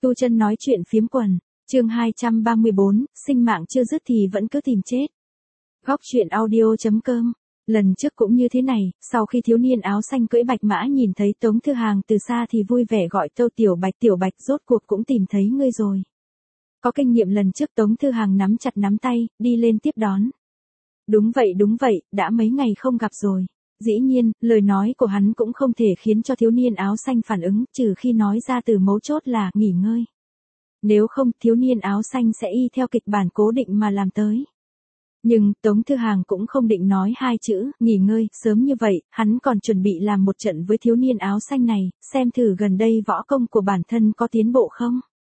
Tu Chân nói chuyện phiếm quần, chương 234, sinh mạng chưa dứt thì vẫn cứ tìm chết. Góc truyện audio.com. Lần trước cũng như thế này, sau khi thiếu niên áo xanh cưỡi bạch mã nhìn thấy Tống Thư Hàng từ xa thì vui vẻ gọi Tâu Tiểu Bạch rốt cuộc cũng tìm thấy ngươi rồi. Có kinh nghiệm lần trước Tống Thư Hàng nắm chặt nắm tay, đi lên tiếp đón. Đúng vậy, đã mấy ngày không gặp rồi. Dĩ nhiên, lời nói của hắn cũng không thể khiến cho thiếu niên áo xanh phản ứng, trừ khi nói ra từ mấu chốt là nghỉ ngơi. Nếu không, thiếu niên áo xanh sẽ y theo kịch bản cố định mà làm tới. Nhưng, Tống Thư Hàng cũng không định nói hai chữ, nghỉ ngơi, sớm như vậy, hắn còn chuẩn bị làm một trận với thiếu niên áo xanh này, xem thử gần đây võ công của bản thân có tiến bộ không.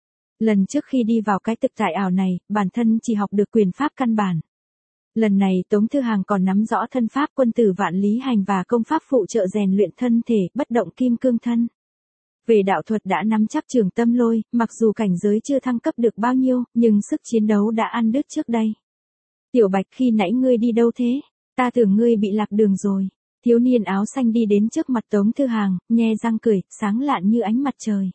Lần trước khi đi vào cái thực tại ảo này, bản thân chỉ học được quyền pháp căn bản. Lần này Tống Thư Hàng còn nắm rõ thân pháp quân tử vạn lý hành và công pháp phụ trợ rèn luyện thân thể, bất động kim cương thân. Về đạo thuật đã nắm chắc Trường Tâm Lôi, mặc dù cảnh giới chưa thăng cấp được bao nhiêu, nhưng sức chiến đấu đã ăn đứt trước đây. Tiểu Bạch, khi nãy ngươi đi đâu thế? Ta tưởng ngươi bị lạc đường rồi. Thiếu niên áo xanh đi đến trước mặt Tống Thư Hàng, nhe răng cười, sáng lạn như ánh mặt trời.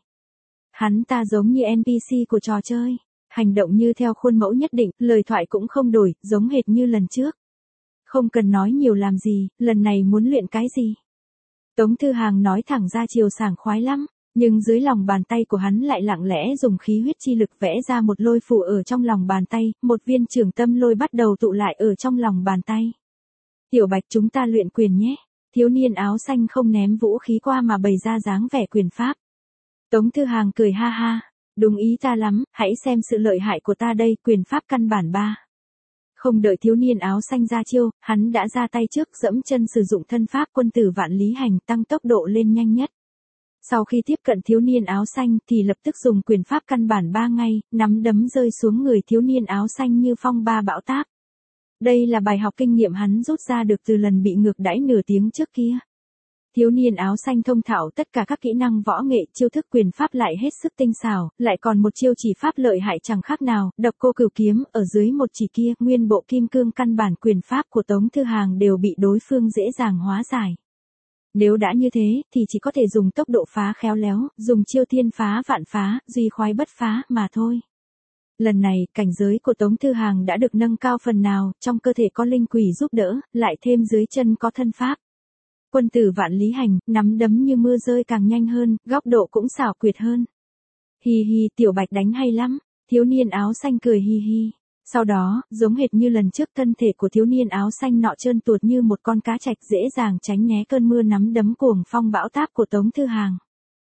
Hắn ta giống như NPC của trò chơi. Hành động như theo khuôn mẫu nhất định, lời thoại cũng không đổi, giống hệt như lần trước. Không cần nói nhiều làm gì, lần này muốn luyện cái gì? Tống Thư Hàng nói thẳng ra chiều sảng khoái lắm, nhưng dưới lòng bàn tay của hắn lại lặng lẽ dùng khí huyết chi lực vẽ ra một lôi phù ở trong lòng bàn tay, một viên trường tâm lôi bắt đầu tụ lại ở trong lòng bàn tay. Tiểu Bạch, chúng ta luyện quyền nhé. Thiếu niên áo xanh không ném vũ khí qua mà bày ra dáng vẻ quyền pháp. Tống Thư Hàng cười ha ha. Đúng ý ta lắm, hãy xem sự lợi hại của ta đây, quyền pháp căn bản 3. Không đợi thiếu niên áo xanh ra chiêu, hắn đã ra tay trước, dẫm chân sử dụng thân pháp quân tử vạn lý hành, tăng tốc độ lên nhanh nhất. Sau khi tiếp cận thiếu niên áo xanh thì lập tức dùng quyền pháp căn bản 3 ngay, nắm đấm rơi xuống người thiếu niên áo xanh như phong ba bão táp. Đây là bài học kinh nghiệm hắn rút ra được từ lần bị ngược đãi nửa tiếng trước kia. Thiếu niên áo xanh thông thạo tất cả các kỹ năng võ nghệ, chiêu thức quyền pháp lại hết sức tinh xảo, lại còn một chiêu chỉ pháp lợi hại chẳng khác nào, Độc Cô Cửu Kiếm, ở dưới một chỉ kia, nguyên bộ kim cương căn bản quyền pháp của Tống Thư Hàng đều bị đối phương dễ dàng hóa giải. Nếu đã như thế, thì chỉ có thể dùng tốc độ phá khéo léo, dùng chiêu thiên phá vạn phá, duy khoái bất phá, mà thôi. Lần này, cảnh giới của Tống Thư Hàng đã được nâng cao phần nào, trong cơ thể có linh quỷ giúp đỡ, lại thêm dưới chân có thân pháp. Quân tử vạn lý hành, nắm đấm như mưa rơi càng nhanh hơn, góc độ cũng xảo quyệt hơn. Hi hi, Tiểu Bạch đánh hay lắm. Thiếu niên áo xanh cười hi hi. Sau đó, giống hệt như lần trước, thân thể của thiếu niên áo xanh nọ trơn tuột như một con cá trạch, dễ dàng tránh né cơn mưa nắm đấm cuồng phong bão táp của Tống Thư Hàng.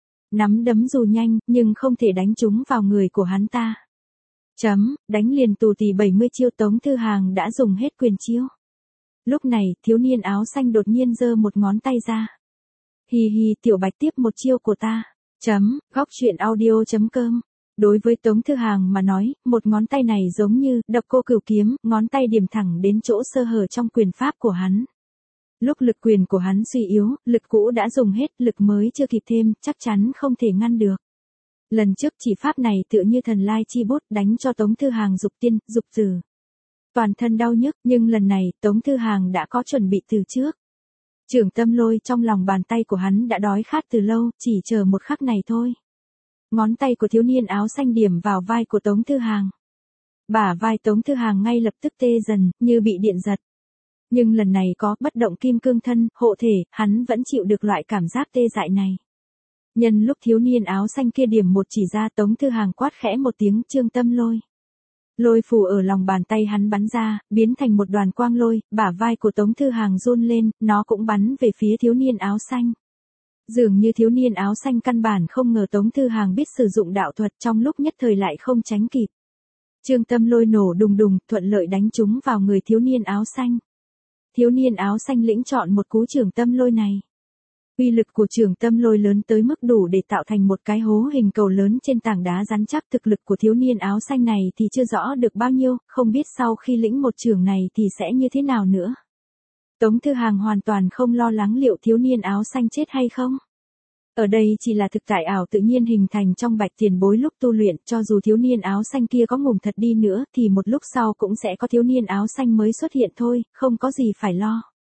Nắm đấm dù nhanh, nhưng không thể đánh trúng vào người của hắn ta. Đánh liền tù tì 70 chiêu, Tống Thư Hàng đã dùng hết quyền chiêu. Lúc này, thiếu niên áo xanh đột nhiên giơ một ngón tay ra. Hi hi, Tiểu Bạch, tiếp một chiêu của ta. Góc truyện audio.com. Đối với Tống Thư Hàng mà nói, một ngón tay này giống như Độc Cô Cửu Kiếm, ngón tay điểm thẳng đến chỗ sơ hở trong quyền pháp của hắn. Lúc lực quyền của hắn suy yếu, lực cũ đã dùng hết, lực mới chưa kịp thêm, chắc chắn không thể ngăn được. Lần trước chỉ pháp này tựa như thần lai chi bút, đánh cho Tống Thư Hàng dục tiên, dục tử. Toàn thân đau nhức, nhưng lần này, Tống Thư Hàng đã có chuẩn bị từ trước. Trường tâm lôi trong lòng bàn tay của hắn đã đói khát từ lâu, chỉ chờ một khắc này thôi. Ngón tay của thiếu niên áo xanh điểm vào vai của Tống Thư Hàng. Bả vai Tống Thư Hàng ngay lập tức tê dần, như bị điện giật. Nhưng lần này có bất động kim cương thân, hộ thể, hắn vẫn chịu được loại cảm giác tê dại này. Nhân lúc thiếu niên áo xanh kia điểm một chỉ ra, Tống Thư Hàng quát khẽ một tiếng, Trường Tâm Lôi. Lôi phù ở lòng bàn tay hắn bắn ra, biến thành một đoàn quang lôi, bả vai của Tống Thư Hàng run lên, nó cũng bắn về phía thiếu niên áo xanh. Dường như thiếu niên áo xanh căn bản không ngờ Tống Thư Hàng biết sử dụng đạo thuật, trong lúc nhất thời lại không tránh kịp. Trường Tâm Lôi nổ đùng đùng, thuận lợi đánh trúng vào người thiếu niên áo xanh. Thiếu niên áo xanh lĩnh chọn một cú Trường Tâm Lôi này. Uy lực của Trường Tâm Lôi lớn tới mức đủ để tạo thành một cái hố hình cầu lớn trên tảng đá rắn chắc. Thực lực của thiếu niên áo xanh này thì chưa rõ được bao nhiêu, không biết sau khi lĩnh một trường này thì sẽ như thế nào nữa. Tống Thư Hàng hoàn toàn không lo lắng liệu thiếu niên áo xanh chết hay không. Ở đây chỉ là thực tại ảo tự nhiên hình thành trong Bạch tiền bối lúc tu luyện, cho dù thiếu niên áo xanh kia có ngủm thật đi nữa thì một lúc sau cũng sẽ có thiếu niên áo xanh mới xuất hiện thôi, không có gì phải lo.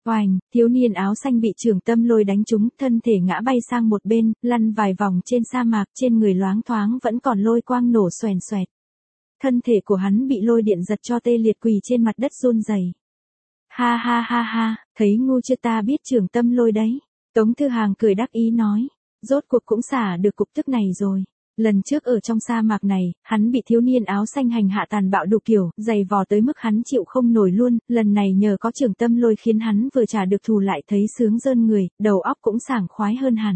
Oành, thiếu niên áo xanh bị Trường Tâm Lôi đánh trúng, thân thể ngã bay sang một bên, lăn vài vòng trên sa mạc, trên người loáng thoáng vẫn còn lôi quang nổ xoèn xoẹt. Thân thể của hắn bị lôi điện giật cho tê liệt, quỳ trên mặt đất run rẩy. Ha ha ha ha, thấy ngu chưa, ta biết Trường Tâm Lôi đấy. Tống Thư Hàng cười đắc ý nói, rốt cuộc cũng xả được cục tức này rồi. Lần trước ở trong sa mạc này, hắn bị thiếu niên áo xanh hành hạ tàn bạo đủ kiểu, dày vò tới mức hắn chịu không nổi luôn, lần này nhờ có Trường Tâm Lôi khiến hắn vừa trả được thù lại thấy sướng rơn người, đầu óc cũng sảng khoái hơn hẳn.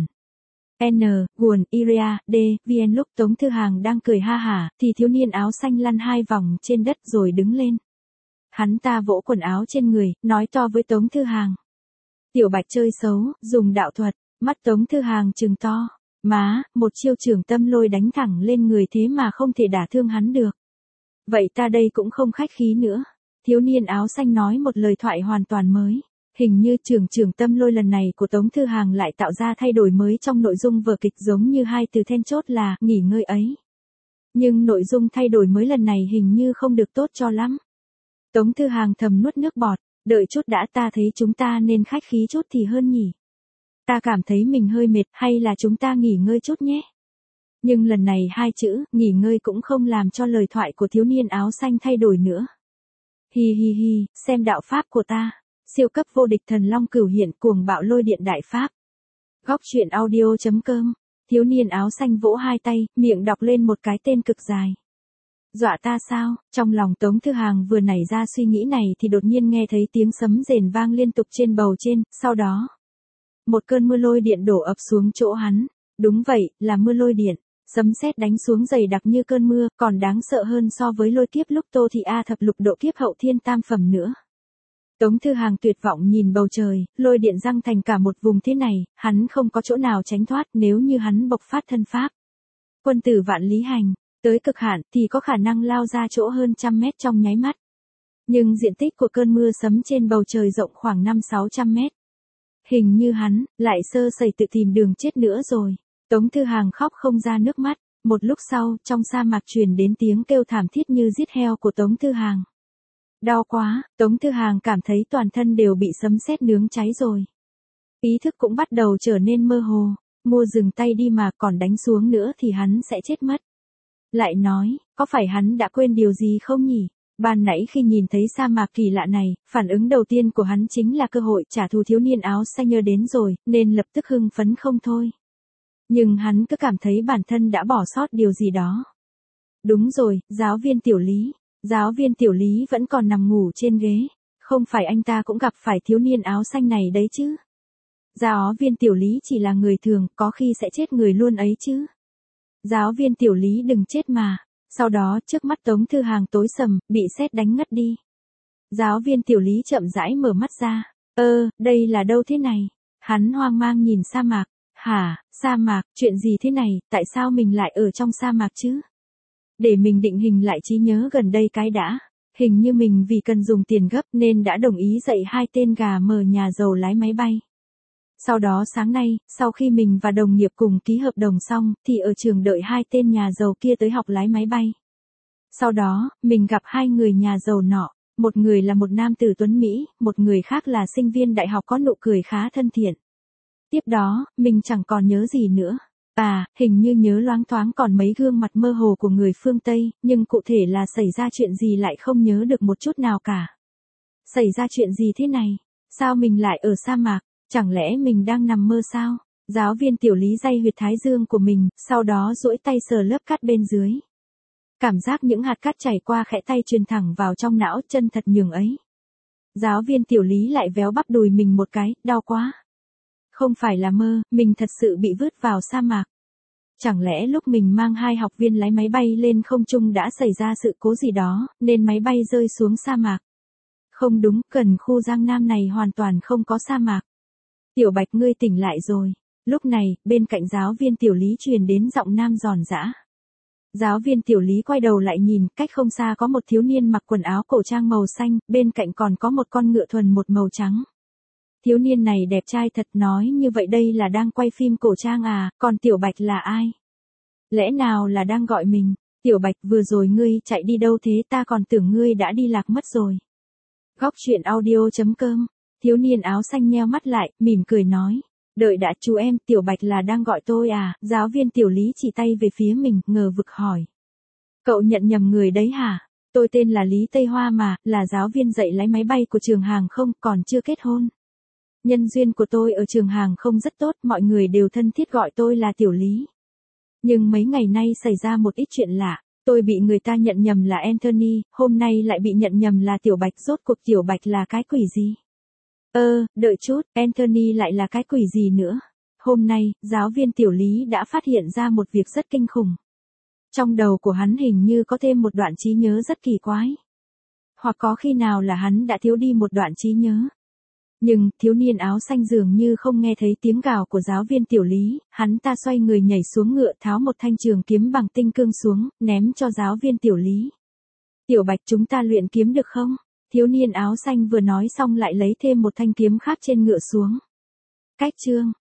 N, Guồn, Iria, D, VN. Lúc Tống Thư Hàng đang cười ha hả, thì thiếu niên áo xanh lăn 2 vòng trên đất rồi đứng lên. Hắn ta vỗ quần áo trên người, nói to với Tống Thư Hàng. Tiểu Bạch chơi xấu, dùng đạo thuật, mắt Tống Thư Hàng trừng to. Má, một chiêu Trường Tâm Lôi đánh thẳng lên người thế mà không thể đả thương hắn được. Vậy ta đây cũng không khách khí nữa. Thiếu niên áo xanh nói một lời thoại hoàn toàn mới. Hình như Trường Tâm Lôi lần này của Tống Thư Hàng lại tạo ra thay đổi mới trong nội dung vở kịch, giống như hai từ then chốt là nghỉ ngơi ấy. Nhưng nội dung thay đổi mới lần này hình như không được tốt cho lắm. Tống Thư Hàng thầm nuốt nước bọt, đợi chút đã, ta thấy chúng ta nên khách khí chút thì hơn nhỉ. Ta cảm thấy mình hơi mệt, hay là chúng ta nghỉ ngơi chút nhé. Nhưng lần này hai chữ, nghỉ ngơi cũng không làm cho lời thoại của thiếu niên áo xanh thay đổi nữa. Hi hi hi, xem đạo pháp của ta. Siêu cấp vô địch thần long cửu hiện, cuồng bạo lôi điện đại pháp. Góc truyện audio.com. Thiếu niên áo xanh vỗ hai tay, miệng đọc lên một cái tên cực dài. Dọa ta sao? Trong lòng Tống Thư Hàng vừa nảy ra suy nghĩ này thì đột nhiên nghe thấy tiếng sấm rền vang liên tục trên bầu trên, sau đó một cơn mưa lôi điện đổ ập xuống chỗ hắn. Đúng vậy, là mưa lôi điện. Sấm sét đánh xuống dày đặc như cơn mưa, còn đáng sợ hơn so với lôi kiếp lúc Tô Thị A thập lục độ kiếp hậu thiên tam phẩm nữa. Tống Thư Hàng tuyệt vọng nhìn bầu trời, lôi điện răng thành cả một vùng thế này, hắn không có chỗ nào tránh thoát, nếu như hắn bộc phát thân pháp. Quân tử vạn lý hành, tới cực hạn thì có khả năng lao ra chỗ hơn 100 mét trong nháy mắt. Nhưng diện tích của cơn mưa sấm trên bầu trời rộng khoảng 500-600 mét. Hình như hắn, lại sơ sẩy tự tìm đường chết nữa rồi. Tống Thư Hàng khóc không ra nước mắt. Một lúc sau, trong sa mạc truyền đến tiếng kêu thảm thiết như giết heo của Tống Thư Hàng. Đau quá, Tống Thư Hàng cảm thấy toàn thân đều bị sấm sét nướng cháy rồi. Ý thức cũng bắt đầu trở nên mơ hồ. Mua dừng tay đi mà còn đánh xuống nữa thì hắn sẽ chết mất. Lại nói, có phải hắn đã quên điều gì không nhỉ? Ban nãy khi nhìn thấy sa mạc kỳ lạ này, phản ứng đầu tiên của hắn chính là cơ hội trả thù thiếu niên áo xanh nhớ đến rồi, nên lập tức hưng phấn không thôi. Nhưng hắn cứ cảm thấy bản thân đã bỏ sót điều gì đó. Đúng rồi, giáo viên Tiểu Lý. Giáo viên Tiểu Lý vẫn còn nằm ngủ trên ghế. Không phải anh ta cũng gặp phải thiếu niên áo xanh này đấy chứ? Giáo viên Tiểu Lý chỉ là người thường, có khi sẽ chết người luôn ấy chứ. Giáo viên Tiểu Lý đừng chết mà. Sau đó, trước mắt Tống Thư Hàng tối sầm, bị sét đánh ngất đi. Giáo viên Tiểu Lý chậm rãi mở mắt ra. Đây là đâu thế này? Hắn hoang mang nhìn sa mạc. Hả, sa mạc, chuyện gì thế này, tại sao mình lại ở trong sa mạc chứ? Để mình định hình lại trí nhớ gần đây cái đã. Hình như mình vì cần dùng tiền gấp nên đã đồng ý dạy hai tên gà mờ nhà giàu lái máy bay. Sau đó sáng nay, sau khi mình và đồng nghiệp cùng ký hợp đồng xong, thì ở trường đợi hai tên nhà giàu kia tới học lái máy bay. Sau đó, mình gặp hai người nhà giàu nọ, một người là một nam tử tuấn Mỹ, một người khác là sinh viên đại học có nụ cười khá thân thiện. Tiếp đó, mình chẳng còn nhớ gì nữa. Hình như nhớ loáng thoáng còn mấy gương mặt mơ hồ của người phương Tây, nhưng cụ thể là xảy ra chuyện gì lại không nhớ được một chút nào cả. Xảy ra chuyện gì thế này? Sao mình lại ở sa mạc? Chẳng lẽ mình đang nằm mơ sao? Giáo viên Tiểu Lý day huyệt thái dương của mình, sau đó duỗi tay sờ lớp cát bên dưới. Cảm giác những hạt cát chảy qua khẽ tay truyền thẳng vào trong não, chân thật nhường ấy. Giáo viên Tiểu Lý lại véo bắp đùi mình một cái, đau quá. Không phải là mơ, mình thật sự bị vứt vào sa mạc. Chẳng lẽ lúc mình mang hai học viên lái máy bay lên không trung đã xảy ra sự cố gì đó, nên máy bay rơi xuống sa mạc? Không đúng, gần khu Giang Nam này hoàn toàn không có sa mạc. Tiểu Bạch, ngươi tỉnh lại rồi. Lúc này, bên cạnh giáo viên Tiểu Lý truyền đến giọng nam giòn giã. Giáo viên Tiểu Lý quay đầu lại nhìn, cách không xa có một thiếu niên mặc quần áo cổ trang màu xanh, bên cạnh còn có một con ngựa thuần một màu trắng. Thiếu niên này đẹp trai thật, nói như vậy đây là đang quay phim cổ trang à, còn Tiểu Bạch là ai? Lẽ nào là đang gọi mình? Tiểu Bạch, vừa rồi ngươi chạy đi đâu thế, ta còn tưởng ngươi đã đi lạc mất rồi. Góc truyện audio.com Thiếu niên áo xanh nheo mắt lại, mỉm cười nói. Đợi đã chú em, Tiểu Bạch là đang gọi tôi à? Giáo viên Tiểu Lý chỉ tay về phía mình, ngờ vực hỏi. Cậu nhận nhầm người đấy hả? Tôi tên là Lý Tây Hoa mà, là giáo viên dạy lái máy bay của trường hàng không, còn chưa kết hôn. Nhân duyên của tôi ở trường hàng không rất tốt, mọi người đều thân thiết gọi tôi là Tiểu Lý. Nhưng mấy ngày nay xảy ra một ít chuyện lạ, tôi bị người ta nhận nhầm là Anthony, hôm nay lại bị nhận nhầm là Tiểu Bạch, rốt cuộc Tiểu Bạch là cái quỷ gì? Đợi chút, Anthony lại là cái quỷ gì nữa? Hôm nay, giáo viên Tiểu Lý đã phát hiện ra một việc rất kinh khủng. Trong đầu của hắn hình như có thêm một đoạn trí nhớ rất kỳ quái. Hoặc có khi nào là hắn đã thiếu đi một đoạn trí nhớ. Nhưng, thiếu niên áo xanh dường như không nghe thấy tiếng gào của giáo viên Tiểu Lý, hắn ta xoay người nhảy xuống ngựa tháo một thanh trường kiếm bằng tinh cương xuống, ném cho giáo viên Tiểu Lý. Tiểu Bạch, chúng ta luyện kiếm được không? Thiếu niên áo xanh vừa nói xong lại lấy thêm một thanh kiếm khác trên ngựa xuống. Cách chương